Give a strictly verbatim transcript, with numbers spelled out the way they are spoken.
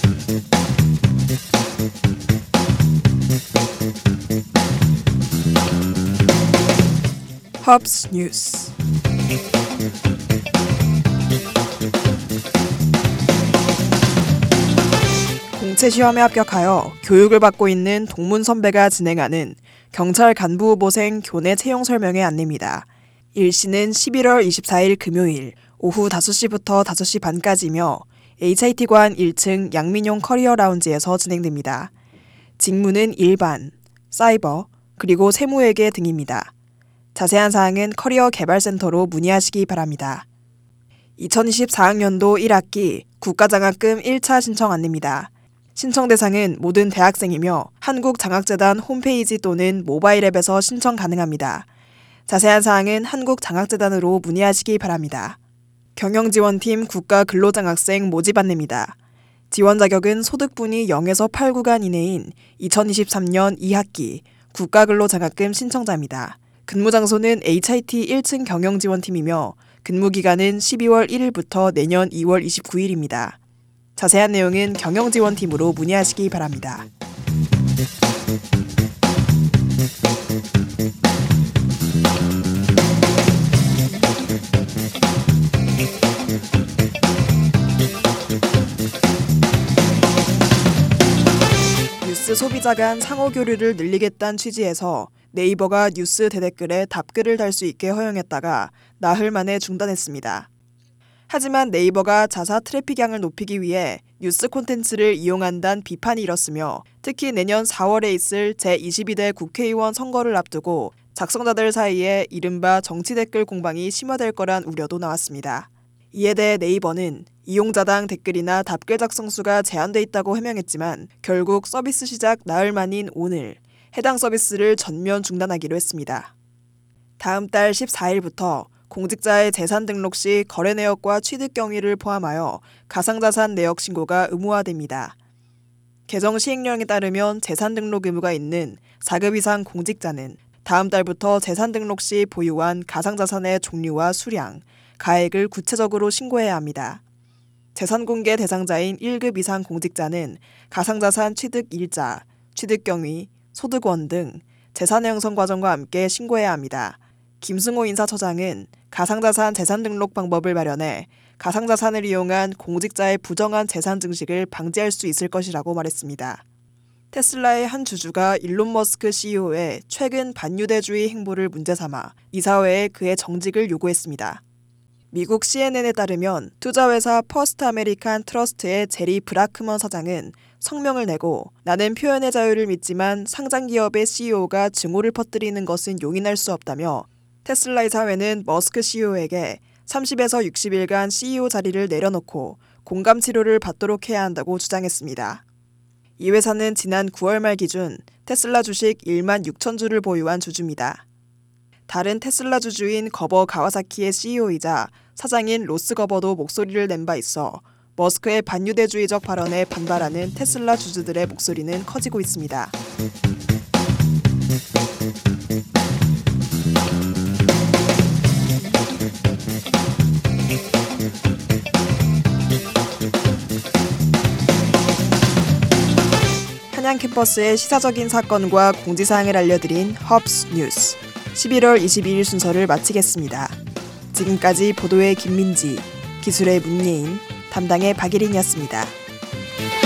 헙스 뉴스. 공채 시험에 합격하여 교육을 받고 있는 동문 선배가 진행하는 경찰 간부 후보생 교내 채용 설명회 안내입니다. 일시는 십일월 이십사일 금요일 오후 다섯 시부터 다섯 시 반까지며 에이치아이티관 일 층 양민용 커리어 라운지에서 진행됩니다. 직무는 일반, 사이버, 그리고 세무회계 등입니다. 자세한 사항은 커리어 개발센터로 문의하시기 바랍니다. 이천이십사학년도 일 학기 국가장학금 일 차 신청 안내입니다. 신청 대상은 모든 대학생이며 한국장학재단 홈페이지 또는 모바일 앱에서 신청 가능합니다. 자세한 사항은 한국장학재단으로 문의하시기 바랍니다. 경영지원팀 국가근로장학생 모집 안내입니다. 지원 자격은 소득분이 영에서 팔 구간 이내인 이천이십삼년 이 학기 국가근로장학금 신청자입니다. 근무 장소는 에이치아이티 일 층 경영지원팀이며 근무 기간은 십이월 일일부터 내년 이월 이십구일입니다. 자세한 내용은 경영지원팀으로 문의하시기 바랍니다. 뉴스 소비자 간 상호 교류를 늘리겠다는 취지에서 네이버가 뉴스 대댓글에 답글을 달 수 있게 허용했다가 나흘 만에 중단했습니다. 하지만 네이버가 자사 트래픽량을 높이기 위해 뉴스 콘텐츠를 이용한다는 비판이 일었으며 특히 내년 사월에 있을 제이십이대 국회의원 선거를 앞두고 작성자들 사이에 이른바 정치 댓글 공방이 심화될 거란 우려도 나왔습니다. 이에 대해 네이버는 이용자당 댓글이나 답글 작성 수가 제한돼 있다고 해명했지만 결국 서비스 시작 나흘 만인 오늘 해당 서비스를 전면 중단하기로 했습니다. 다음 달 십사일부터 공직자의 재산 등록 시 거래 내역과 취득 경위를 포함하여 가상자산 내역 신고가 의무화됩니다. 개정 시행령에 따르면 재산 등록 의무가 있는 사급 이상 공직자는 다음 달부터 재산 등록 시 보유한 가상자산의 종류와 수량, 가액을 구체적으로 신고해야 합니다. 재산 공개 대상자인 일급 이상 공직자는 가상자산 취득 일자, 취득 경위, 소득원 등 재산 형성 과정과 함께 신고해야 합니다. 김승호 인사처장은 가상자산 재산 등록 방법을 마련해 가상자산을 이용한 공직자의 부정한 재산 증식을 방지할 수 있을 것이라고 말했습니다. 테슬라의 한 주주가 일론 머스크 씨이오의 최근 반유대주의 행보를 문제 삼아 이사회에 그의 정직을 요구했습니다. 미국 씨엔엔에 따르면 투자회사 퍼스트 아메리칸 트러스트의 제리 브라크먼 사장은 성명을 내고 나는 표현의 자유를 믿지만 상장기업의 씨이오가 증오를 퍼뜨리는 것은 용인할 수 없다며 테슬라 이사회는 머스크 씨이오에게 삼십에서 육십일간 씨이오 자리를 내려놓고 공감 치료를 받도록 해야 한다고 주장했습니다. 이 회사는 지난 구월 말 기준 테슬라 주식 일만 육천 주를 보유한 주주입니다. 다른 테슬라 주주인 거버 가와사키의 씨이오이자 사장인 로스 거버도 목소리를 낸 바 있어 머스크의 반유대주의적 발언에 반발하는 테슬라 주주들의 목소리는 커지고 있습니다. 한양 캠퍼스의 시사적인 사건과 공지사항을 알려드린 헙스 뉴스 십일월 이십이일 순서를 마치겠습니다. 지금까지 보도의 김민지, 기술의 문예인, 담당의 박예린이었습니다.